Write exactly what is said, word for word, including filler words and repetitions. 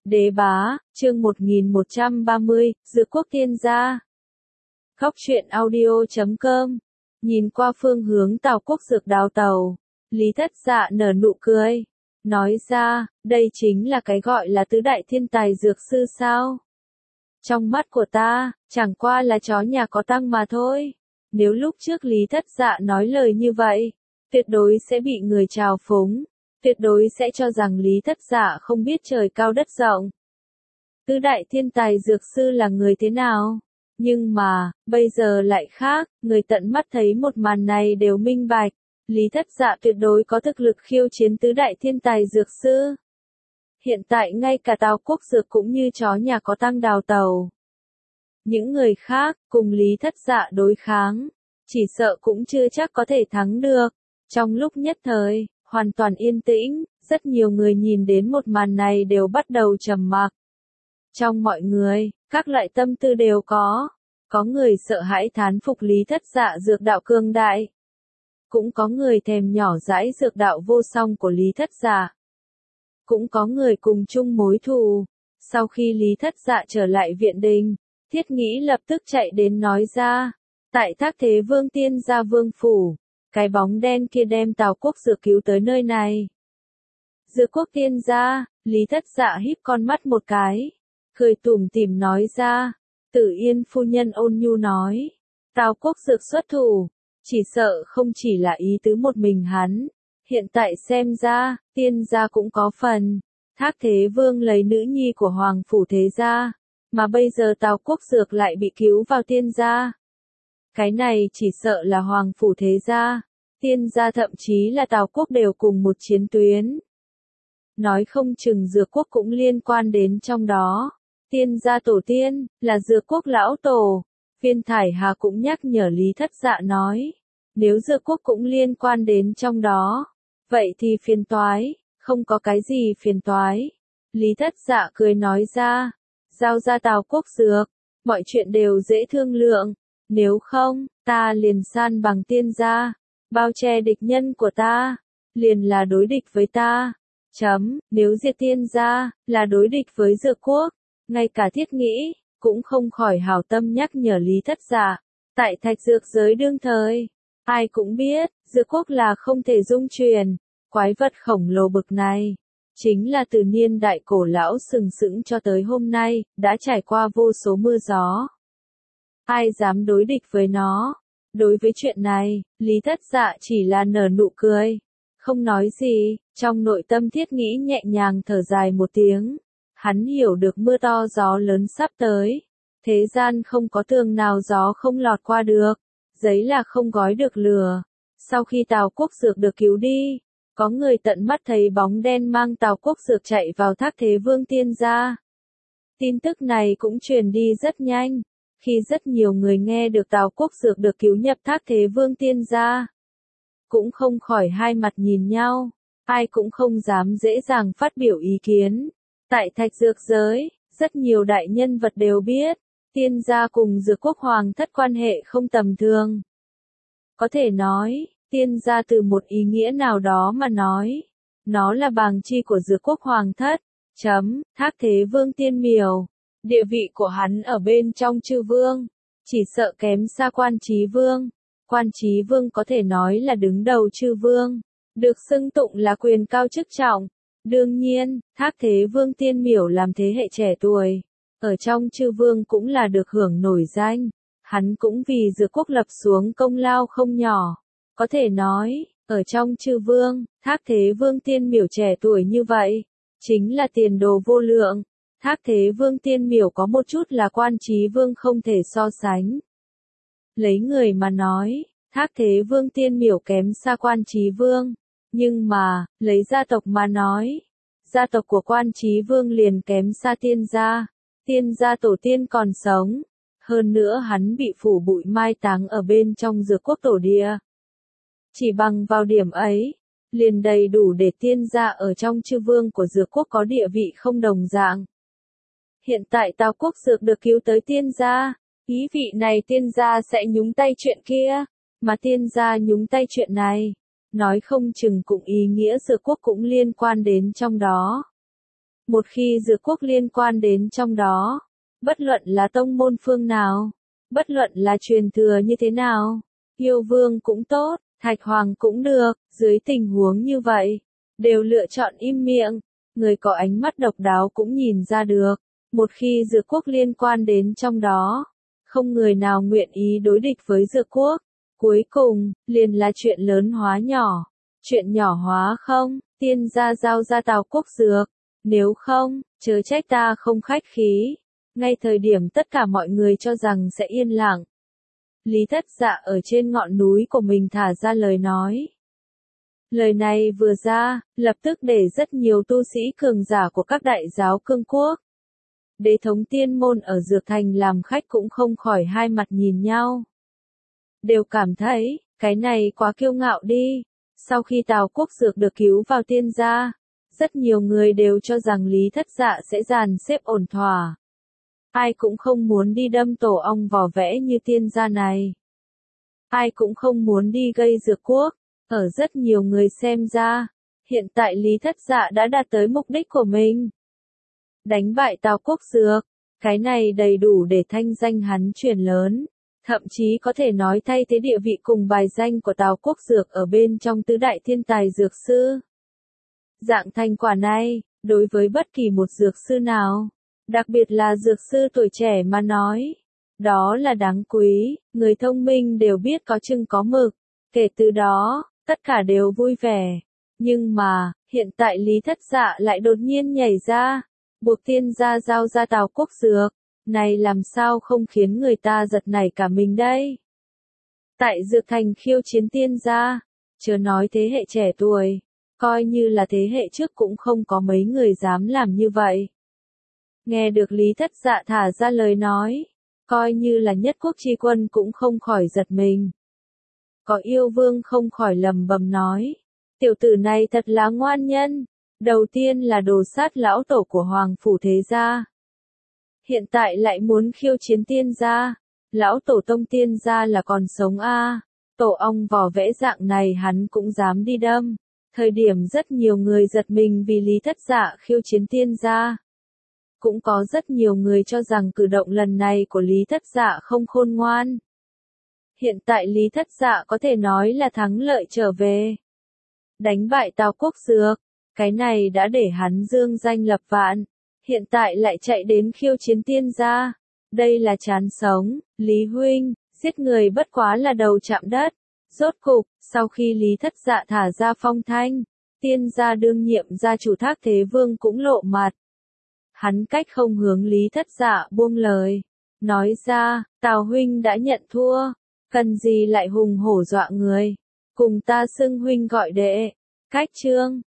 Đế bá, chương một nghìn một trăm ba mươi, Dược quốc tiên gia. Khóc chuyện audio chấm com. Nhìn qua phương hướng Tào Quốc Dược đào tàu, Lý Thất Dạ nở nụ cười, nói ra, đây chính là cái gọi là tứ đại thiên tài dược sư sao? Trong mắt của ta, chẳng qua là chó nhà có tăng mà thôi. Nếu lúc trước Lý Thất Dạ nói lời như vậy, tuyệt đối sẽ bị người trào phúng, tuyệt đối sẽ cho rằng Lý Thất Dạ không biết trời cao đất rộng. Tứ đại thiên tài dược sư là người thế nào? Nhưng mà, bây giờ lại khác, người tận mắt thấy một màn này đều minh bạch. Lý Thất Dạ tuyệt đối có thực lực khiêu chiến tứ đại thiên tài dược sư. Hiện tại ngay cả Tào Quốc Dược cũng như chó nhà có tăng đào tàu. Những người khác, cùng Lý Thất Dạ đối kháng, chỉ sợ cũng chưa chắc có thể thắng được. Trong lúc nhất thời, hoàn toàn yên tĩnh, rất nhiều người nhìn đến một màn này đều bắt đầu trầm mặc. Trong mọi người, các loại tâm tư đều có. Có người sợ hãi thán phục Lý Thất Dạ dược đạo cương đại. Cũng có người thèm nhỏ dãi dược đạo vô song của Lý Thất Dạ. Cũng có người cùng chung mối thù. Sau khi Lý Thất Dạ trở lại viện đình, Thiết Nghĩ lập tức chạy đến nói ra. Tại Thác Thế Vương tiên gia vương phủ, cái bóng đen kia đem Tào Quốc Dược cứu tới nơi này. Dược quốc tiên gia, Lý Thất Dạ híp con mắt một cái, cười tủm tỉm nói ra. Tử Yên phu nhân ôn nhu nói, Tào Quốc Dược xuất thủ, chỉ sợ không chỉ là ý tứ một mình hắn. Hiện tại xem ra, tiên gia cũng có phần. Thác Thế Vương lấy nữ nhi của Hoàng phủ thế gia, mà bây giờ Tào Quốc Dược lại bị cứu vào tiên gia. Cái này chỉ sợ là Hoàng phủ thế gia, tiên gia thậm chí là Tào Quốc đều cùng một chiến tuyến. Nói không chừng Dược quốc cũng liên quan đến trong đó. Tiên gia tổ tiên, là Dược quốc lão tổ. Viên Thải Hà cũng nhắc nhở Lý Thất Dạ nói. Nếu Dược quốc cũng liên quan đến trong đó, vậy thì phiền toái, không có cái gì phiền toái. Lý Thất Dạ cười nói ra. Giao ra Tào Quốc Dược, mọi chuyện đều dễ thương lượng. Nếu không, ta liền san bằng tiên gia, bao che địch nhân của ta, liền là đối địch với ta. Chấm, nếu diệt tiên gia, là đối địch với Dược quốc. Ngay cả Thiết Nghĩ, cũng không khỏi hảo tâm nhắc nhở Lý Thất Dạ. Tại thạch dược giới đương thời, ai cũng biết, Dược quốc là không thể dung truyền. Quái vật khổng lồ bực này, chính là từ niên đại cổ lão sừng sững cho tới hôm nay, đã trải qua vô số mưa gió. Ai dám đối địch với nó? Đối với chuyện này, Lý Thất Dạ chỉ là nở nụ cười, không nói gì. Trong nội tâm Thiết Nghĩ nhẹ nhàng thở dài một tiếng. Hắn hiểu được mưa to gió lớn sắp tới. Thế gian không có tường nào gió không lọt qua được. Giấy là không gói được lửa. Sau khi Tào Quốc Dược được cứu đi, có người tận mắt thấy bóng đen mang Tào Quốc Dược chạy vào Thác Thế Vương tiên gia. Tin tức này cũng truyền đi rất nhanh. Khi rất nhiều người nghe được Tào Quốc Dược được cứu nhập Thác Thế Vương tiên gia, cũng không khỏi hai mặt nhìn nhau. Ai cũng không dám dễ dàng phát biểu ý kiến. Tại thạch dược giới, rất nhiều đại nhân vật đều biết, tiên gia cùng Dược quốc hoàng thất quan hệ không tầm thường. Có thể nói, tiên gia từ một ý nghĩa nào đó mà nói, nó là bàng chi của Dược quốc hoàng thất. Chấm, Thác Thế Vương tiên miểu, địa vị của hắn ở bên trong chư vương, chỉ sợ kém xa Quan Chí Vương. Quan Chí Vương có thể nói là đứng đầu chư vương, được xưng tụng là quyền cao chức trọng. Đương nhiên, Thác Thế Vương tiên miểu làm thế hệ trẻ tuổi, ở trong chư vương cũng là được hưởng nổi danh. Hắn cũng vì Dược quốc lập xuống công lao không nhỏ. Có thể nói, ở trong chư vương, Thác Thế Vương tiên miểu trẻ tuổi như vậy, chính là tiền đồ vô lượng. Thác Thế Vương tiên miểu có một chút là Quan Chí Vương không thể so sánh. Lấy người mà nói, Thác Thế Vương tiên miểu kém xa Quan Chí Vương. Nhưng mà, lấy gia tộc mà nói, gia tộc của Quan Chí Vương liền kém xa tiên gia. Tiên gia tổ tiên còn sống. Hơn nữa hắn bị phủ bụi mai táng ở bên trong Dược quốc tổ địa. Chỉ bằng vào điểm ấy, liền đầy đủ để tiên gia ở trong chư vương của Dược quốc có địa vị không đồng dạng. Hiện tại Tào Quốc Dược được cứu tới tiên gia. Ý vị này tiên gia sẽ nhúng tay chuyện kia, mà tiên gia nhúng tay chuyện này, nói không chừng cũng ý nghĩa Dược quốc cũng liên quan đến trong đó. Một khi dược quốc liên quan đến trong đó, bất luận là tông môn phương nào, bất luận là truyền thừa như thế nào, yêu vương cũng tốt, thạch hoàng cũng được, dưới tình huống như vậy, đều lựa chọn im miệng. Người có ánh mắt độc đáo cũng nhìn ra được, một khi dược quốc liên quan đến trong đó, không người nào nguyện ý đối địch với dược quốc. Cuối cùng, liền là chuyện lớn hóa nhỏ, chuyện nhỏ hóa không, tiên gia giao ra Tào Quốc Dược, nếu không, chớ trách ta không khách khí. Ngay thời điểm tất cả mọi người cho rằng sẽ yên lặng, Lý Thất Dạ ở trên ngọn núi của mình thả ra lời nói. Lời này vừa ra, lập tức để rất nhiều tu sĩ cường giả của các đại giáo cương quốc, đế thống tiên môn ở Dược Thành làm khách cũng không khỏi hai mặt nhìn nhau. Đều cảm thấy, cái này quá kiêu ngạo đi. Sau khi Tào Quốc Dược được cứu vào tiên gia, rất nhiều người đều cho rằng Lý Thất Dạ sẽ dàn xếp ổn thỏa. Ai cũng không muốn đi đâm tổ ong vò vẽ như tiên gia này. Ai cũng không muốn đi gây dược quốc. Ở rất nhiều người xem ra, hiện tại Lý Thất Dạ đã đạt tới mục đích của mình. Đánh bại Tào Quốc Dược, cái này đầy đủ để thanh danh hắn truyền lớn. Thậm chí có thể nói thay thế địa vị cùng bài danh của Tào Quốc Dược ở bên trong tứ đại thiên tài dược sư. Dạng thành quả này, đối với bất kỳ một dược sư nào, đặc biệt là dược sư tuổi trẻ mà nói, đó là đáng quý, người thông minh đều biết có chừng có mực, kể từ đó, tất cả đều vui vẻ. Nhưng mà, hiện tại Lý Thất Dạ lại đột nhiên nhảy ra, buộc tiên gia giao ra Tào Quốc Dược. Này làm sao không khiến người ta giật nảy cả mình đây? Tại Dược Thành khiêu chiến tiên gia, chớ nói thế hệ trẻ tuổi, coi như là thế hệ trước cũng không có mấy người dám làm như vậy. Nghe được Lý Thất Dạ thả ra lời nói, coi như là Nhất Quốc Chi Quân cũng không khỏi giật mình. Có yêu vương không khỏi lầm bầm nói, tiểu tử này thật là ngoan nhân, đầu tiên là đồ sát lão tổ của Hoàng Phủ Thế Gia. Hiện tại lại muốn khiêu chiến tiên gia, lão tổ tông tiên gia là còn sống a, à. Tổ ong vò vẽ dạng này hắn cũng dám đi đâm. Thời điểm rất nhiều người giật mình vì Lý Thất Dạ khiêu chiến tiên gia. Cũng có rất nhiều người cho rằng cử động lần này của Lý Thất Dạ không khôn ngoan. Hiện tại Lý Thất Dạ có thể nói là thắng lợi trở về. Đánh bại Tào Quốc Dược, cái này đã để hắn dương danh lập vạn. Hiện tại lại chạy đến khiêu chiến tiên gia. Đây là chán sống, Lý huynh, giết người bất quá là đầu chạm đất. Rốt cục, sau khi Lý Thất Dạ thả ra phong thanh, tiên gia đương nhiệm gia chủ Thác Thế Vương cũng lộ mặt. Hắn cách không hướng Lý Thất Dạ buông lời, nói ra, Tào huynh đã nhận thua, cần gì lại hùng hổ dọa người, cùng ta xưng huynh gọi đệ. Cách chương